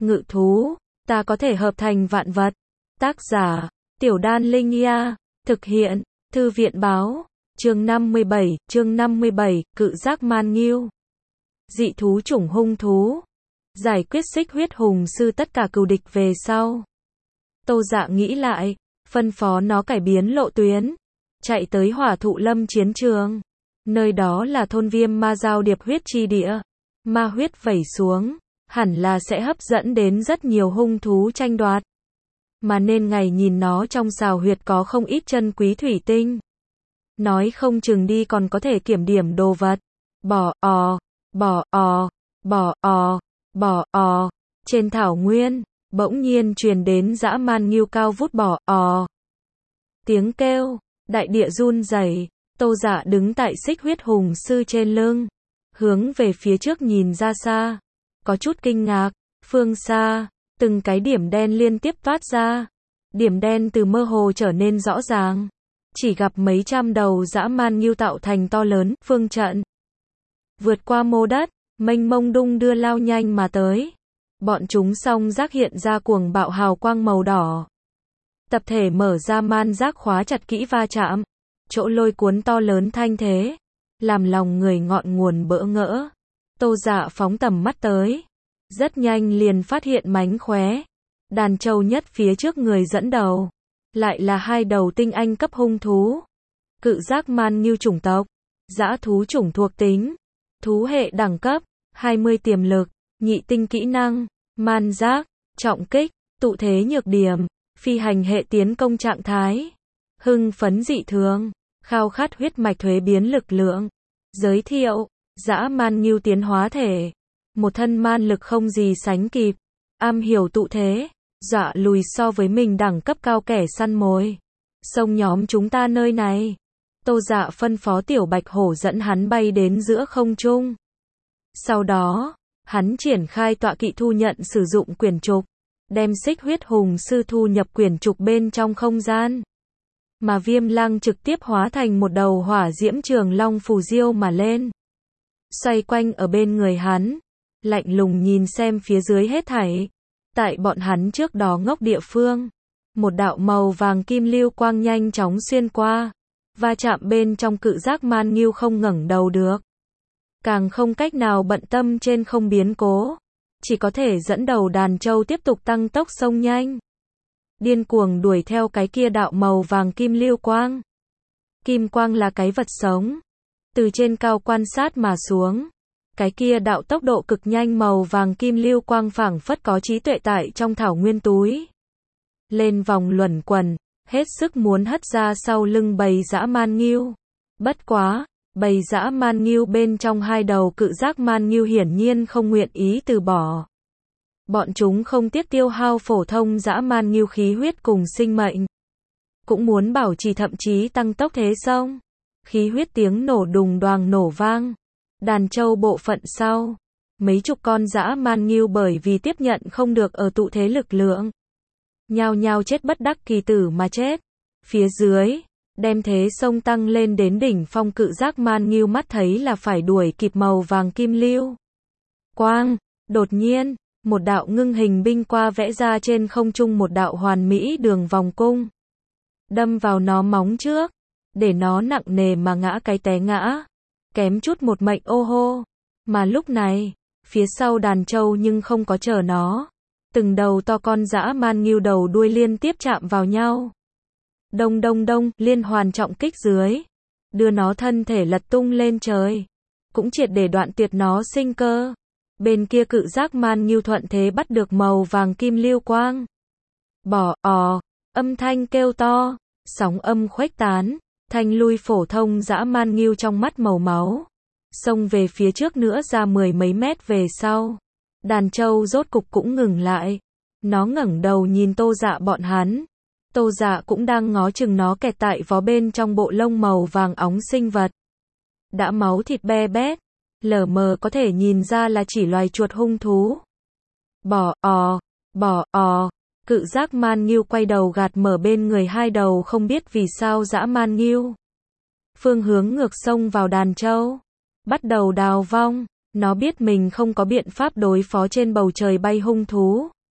Ngự thú, ta có thể hợp thành vạn vật. Tác giả, Tiểu Đan Linh Nha. Thực hiện, Thư viện Báo. Chương 57, Cự giác man nghiêu. Dị thú chủng hung thú. Giải quyết xích huyết hùng sư tất cả cừu địch về sau. Tô Dạ nghĩ lại, phân phó nó cải biến lộ tuyến, chạy tới Hỏa Thụ Lâm chiến trường. Nơi đó là thôn Viêm Ma giao điệp huyết chi địa. Ma huyết vẩy xuống, hẳn là sẽ hấp dẫn đến rất nhiều hung thú tranh đoạt. Mà nên ngày nhìn nó trong xào huyệt có không ít chân quý thủy tinh. Nói không chừng đi còn có thể kiểm điểm đồ vật. Bò ò. Trên thảo nguyên, bỗng nhiên truyền đến dã man nghiêu cao vút bò ò. Tiếng kêu, đại địa run rẩy. Tô Dạ đứng tại xích huyết hùng sư trên lưng, hướng về phía trước nhìn ra xa, có chút kinh ngạc. Phương xa, từng cái điểm đen liên tiếp toát ra. Điểm đen từ mơ hồ trở nên rõ ràng. Chỉ gặp mấy trăm đầu dã man nghiêu tạo thành to lớn phương trận, vượt qua mô đất, mênh mông đung đưa lao nhanh mà tới. Bọn chúng song giác hiện ra cuồng bạo hào quang màu đỏ. Tập thể mở ra man giác khóa chặt kỹ va chạm. Chỗ lôi cuốn to lớn thanh thế, làm lòng người ngọn nguồn bỡ ngỡ. Tô Dạ phóng tầm mắt tới, rất nhanh liền phát hiện mánh khóe. Đàn trâu nhất phía trước người dẫn đầu, lại là hai đầu tinh anh cấp hung thú. Cự giác man nghiêu chủng tộc, dã thú chủng thuộc tính, thú hệ đẳng cấp, 20 tiềm lực, nhị tinh kỹ năng, man giác, trọng kích, tụ thế nhược điểm, phi hành hệ tiến công trạng thái, hưng phấn dị thường, khao khát huyết mạch thuế biến lực lượng. Giới thiệu, dã man nghiêu tiến hóa thể, một thân man lực không gì sánh kịp, am hiểu tụ thế, dọa lùi so với mình đẳng cấp cao kẻ săn mồi. Xông nhóm chúng ta nơi này. Tô Dạ phân phó tiểu bạch hổ dẫn hắn bay đến giữa không trung. Sau đó, hắn triển khai tọa kỵ thu nhận sử dụng quyển trục, đem xích huyết hùng sư thu nhập quyển trục bên trong không gian. Mà Viêm Lăng trực tiếp hóa thành một đầu hỏa diễm trường long phù diêu mà lên, xoay quanh ở bên người hắn, lạnh lùng nhìn xem phía dưới hết thảy. Tại bọn hắn trước đó ngốc địa phương, một đạo màu vàng kim lưu quang nhanh chóng xuyên qua, va chạm bên trong cự giác man nghiêu không ngẩng đầu được, càng không cách nào bận tâm trên không biến cố, chỉ có thể dẫn đầu đàn trâu tiếp tục tăng tốc xông nhanh, điên cuồng đuổi theo cái kia đạo màu vàng kim lưu quang. Kim quang là cái vật sống, từ trên cao quan sát mà xuống, cái kia đạo tốc độ cực nhanh màu vàng kim lưu quang phảng phất có trí tuệ tại trong thảo nguyên túi lên vòng luẩn quẩn, hết sức muốn hất ra sau lưng bầy dã man nghiêu. Bất quá, bầy dã man nghiêu bên trong hai đầu cự giác man nghiêu hiển nhiên không nguyện ý từ bỏ. Bọn chúng không tiếc tiêu hao phổ thông dã man nghiêu khí huyết cùng sinh mệnh, cũng muốn bảo trì thậm chí tăng tốc thế xông. Khí huyết tiếng nổ đùng đoàng nổ vang. Đàn trâu bộ phận sau, mấy chục con dã man nghiêu bởi vì tiếp nhận không được ở tụ thế lực lượng, nhao nhao chết bất đắc kỳ tử mà chết. Phía dưới, đem thế xông tăng lên đến đỉnh phong cự giác man nghiêu mắt thấy là phải đuổi kịp màu vàng kim lưu quang. Đột nhiên, một đạo ngưng hình binh qua vẽ ra trên không trung một đạo hoàn mỹ đường vòng cung, đâm vào nó móng trước, để nó nặng nề mà ngã cái té ngã, kém chút một mệnh ô hô. Mà lúc này, phía sau đàn trâu nhưng không có chờ nó, từng đầu to con dã man nghiêu đầu đuôi liên tiếp chạm vào nhau. Đông đông đông, liên hoàn trọng kích dưới, đưa nó thân thể lật tung lên trời, cũng triệt để đoạn tuyệt nó sinh cơ. Bên kia cự giác man nghiêu thuận thế bắt được màu vàng kim lưu quang. Bò ò, âm thanh kêu to, sóng âm khuếch tán, thanh lui phổ thông dã man nghiêu trong mắt màu máu, xông về phía trước nữa ra mười mấy mét về sau. Đàn trâu rốt cục cũng ngừng lại. Nó ngẩng đầu nhìn Tô Dạ bọn hắn. Tô Dạ cũng đang ngó chừng nó kẹt tại vó bên trong bộ lông màu vàng óng sinh vật. Đã máu thịt be bét, lờ mờ có thể nhìn ra là chỉ loài chuột hung thú. Bò ò, cự giác man nghiêu quay đầu gạt mở bên người hai đầu không biết vì sao dã man nghiêu. Phương hướng ngược xông vào đàn trâu, bắt đầu đào vong. Nó biết mình không có biện pháp đối phó trên bầu trời bay hung thú,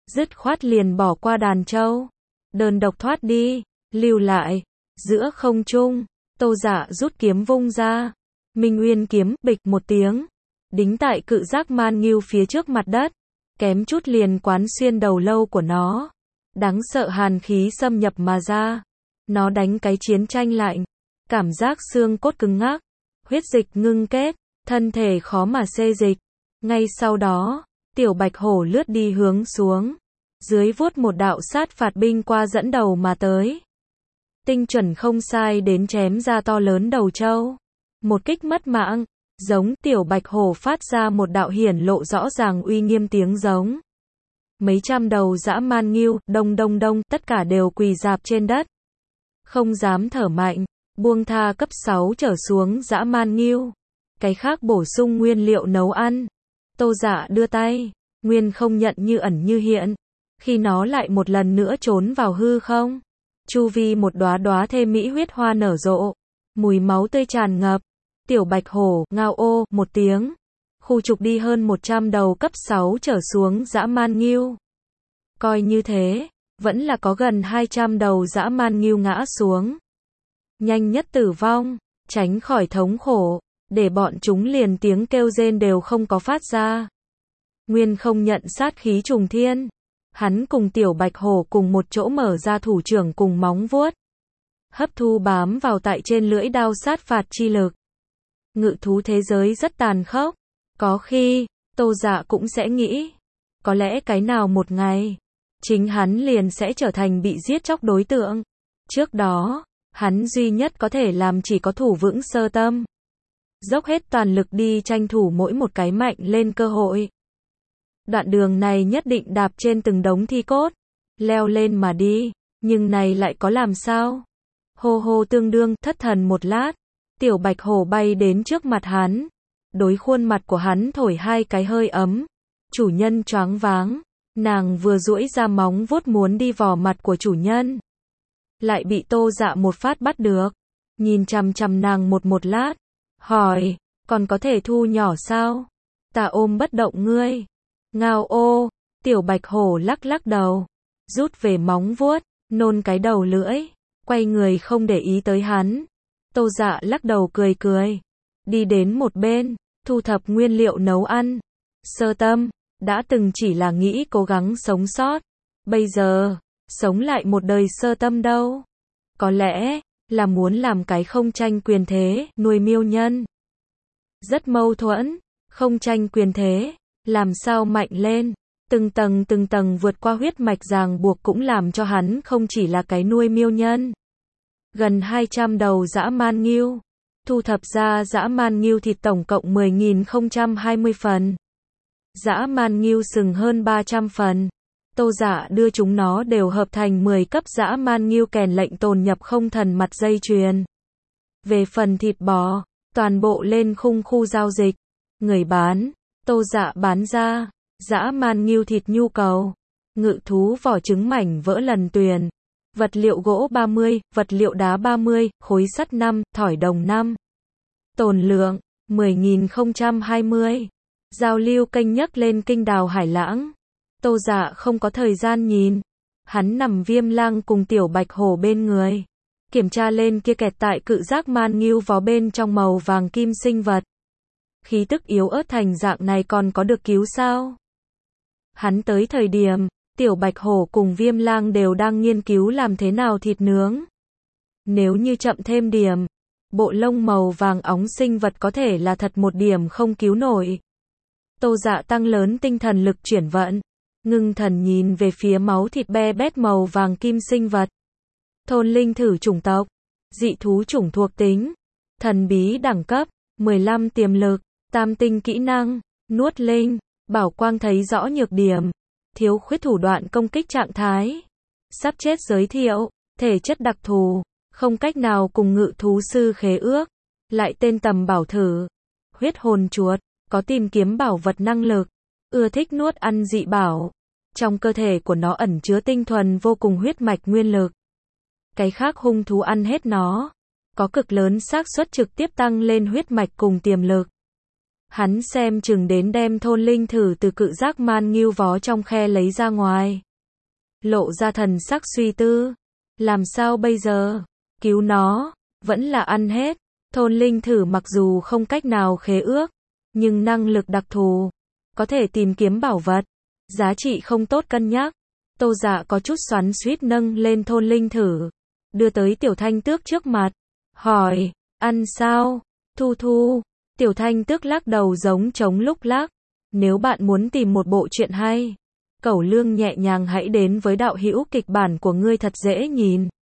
dứt khoát liền bỏ qua đàn trâu, đơn độc thoát đi, lưu lại. Giữa không trung, Tô Dạ rút kiếm vung ra, Minh Uyên kiếm, bịch một tiếng, đính tại cự giác man ngưu phía trước mặt đất, kém chút liền quán xuyên đầu lâu của nó. Đáng sợ hàn khí xâm nhập mà ra, nó đánh cái chiến tranh lạnh, cảm giác xương cốt cứng ngắc, huyết dịch ngưng kết, thân thể khó mà xê dịch. Ngay sau đó, tiểu bạch hổ lướt đi hướng xuống, dưới vuốt một đạo sát phạt binh qua dẫn đầu mà tới. Tinh chuẩn không sai đến chém ra to lớn đầu trâu. Một kích mất mạng, giống tiểu bạch hổ phát ra một đạo hiển lộ rõ ràng uy nghiêm tiếng giống. Mấy trăm đầu dã man ngưu, đông đông đông, tất cả đều quỳ rạp trên đất. Không dám thở mạnh, buông tha cấp 6 trở xuống dã man ngưu. Cái khác bổ sung nguyên liệu nấu ăn. Tô Dạ đưa tay, nguyên không nhận như ẩn như hiện. Khi nó lại một lần nữa trốn vào hư không, chu vi một đóa đóa thê mỹ huyết hoa nở rộ, mùi máu tươi tràn ngập. Tiểu bạch hổ, ngao ô, một tiếng, khu trục đi hơn 100 đầu cấp 6 trở xuống dã man ngưu. Coi như thế, vẫn là có gần 200 đầu dã man ngưu ngã xuống. Nhanh nhất tử vong, tránh khỏi thống khổ, để bọn chúng liền tiếng kêu rên đều không có phát ra. Nguyên không nhận sát khí trùng thiên. Hắn cùng tiểu bạch hổ cùng một chỗ mở ra thủ trưởng cùng móng vuốt, hấp thu bám vào tại trên lưỡi đao sát phạt chi lực. Ngự thú thế giới rất tàn khốc. Có khi, Tô Dạ cũng sẽ nghĩ, có lẽ cái nào một ngày, chính hắn liền sẽ trở thành bị giết chóc đối tượng. Trước đó, hắn duy nhất có thể làm chỉ có thủ vững sơ tâm, dốc hết toàn lực đi tranh thủ mỗi một cái mạnh lên cơ hội. Đoạn đường này nhất định đạp trên từng đống thi cốt, leo lên mà đi, nhưng này lại có làm sao? Hô hô tương đương, thất thần một lát, tiểu bạch hổ bay đến trước mặt hắn, đối khuôn mặt của hắn thổi hai cái hơi ấm. Chủ nhân choáng váng, nàng vừa duỗi ra móng vuốt muốn đi vò mặt của chủ nhân, lại bị Tô Dạ một phát bắt được, nhìn chằm chằm nàng một lát, hỏi, còn có thể thu nhỏ sao? Ta ôm bất động ngươi. Ngao ô, tiểu bạch hổ lắc lắc đầu, rút về móng vuốt, nôn cái đầu lưỡi, quay người không để ý tới hắn. Tô Dạ lắc đầu cười cười, đi đến một bên, thu thập nguyên liệu nấu ăn. Sơ tâm, đã từng chỉ là nghĩ cố gắng sống sót, bây giờ, sống lại một đời sơ tâm đâu. Có lẽ, là muốn làm cái không tranh quyền thế, nuôi miêu nhân. Rất mâu thuẫn, không tranh quyền thế, làm sao mạnh lên, từng tầng vượt qua huyết mạch ràng buộc cũng làm cho hắn không chỉ là cái nuôi miêu nhân. Gần 200 đầu dã man ngưu, thu thập ra dã man ngưu thịt tổng cộng 10.020 phần. Dã man ngưu sừng hơn 300 phần. Tô Dạ đưa chúng nó đều hợp thành 10 cấp dã man ngưu kèn lệnh tồn nhập không thần mặt dây chuyền. Về phần thịt bò, toàn bộ lên khung khu giao dịch. Người bán, Tô Dạ bán ra, dã man ngưu thịt nhu cầu. Ngự thú vỏ trứng mảnh vỡ lần tuyền. Vật liệu gỗ 30, vật liệu đá 30, khối sắt 5, thỏi đồng 5. Tồn lượng, 10.020. Giao lưu kênh nhấc lên kinh đào hải lãng. Tô Dạ không có thời gian nhìn. Hắn nằm Viêm Lang cùng tiểu bạch hổ bên người. Kiểm tra lên kia kẹt tại cự giác man ngưu vó bên trong màu vàng kim sinh vật. Khí tức yếu ớt thành dạng này còn có được cứu sao? Hắn tới thời điểm, tiểu bạch hổ cùng Viêm Lang đều đang nghiên cứu làm thế nào thịt nướng. Nếu như chậm thêm điểm, bộ lông màu vàng óng sinh vật có thể là thật một điểm không cứu nổi. Tô Dạ tăng lớn tinh thần lực chuyển vận, ngưng thần nhìn về phía máu thịt be bét màu vàng kim sinh vật. Thôn linh thử chủng tộc, dị thú chủng thuộc tính, thần bí đẳng cấp, 15 tiềm lực, tam tinh kỹ năng, nuốt linh, bảo quang thấy rõ nhược điểm, thiếu khuyết thủ đoạn công kích trạng thái. Sắp chết giới thiệu, thể chất đặc thù, không cách nào cùng ngự thú sư khế ước, lại tên tầm bảo thử, huyết hồn chuột, có tìm kiếm bảo vật năng lực, ưa thích nuốt ăn dị bảo. Trong cơ thể của nó ẩn chứa tinh thuần vô cùng huyết mạch nguyên lực. Cái khác hung thú ăn hết nó, có cực lớn xác suất trực tiếp tăng lên huyết mạch cùng tiềm lực. Hắn xem chừng đến đem thôn linh thử từ cự giác man nghiêu vó trong khe lấy ra ngoài. Lộ ra thần sắc suy tư. Làm sao bây giờ? Cứu nó, vẫn là ăn hết. Thôn linh thử mặc dù không cách nào khế ước, nhưng năng lực đặc thù, có thể tìm kiếm bảo vật, giá trị không tốt cân nhắc. Tô Dạ có chút xoắn xuýt nâng lên thôn linh thử, đưa tới Tiểu Thanh Tước trước mặt, hỏi, ăn sao? Thu Thu, Tiểu Thanh Tước lắc đầu giống trống lúc lắc, nếu bạn muốn tìm một bộ truyện hay, Cẩu Lương nhẹ nhàng hãy đến với đạo hữu kịch bản của ngươi thật dễ nhìn.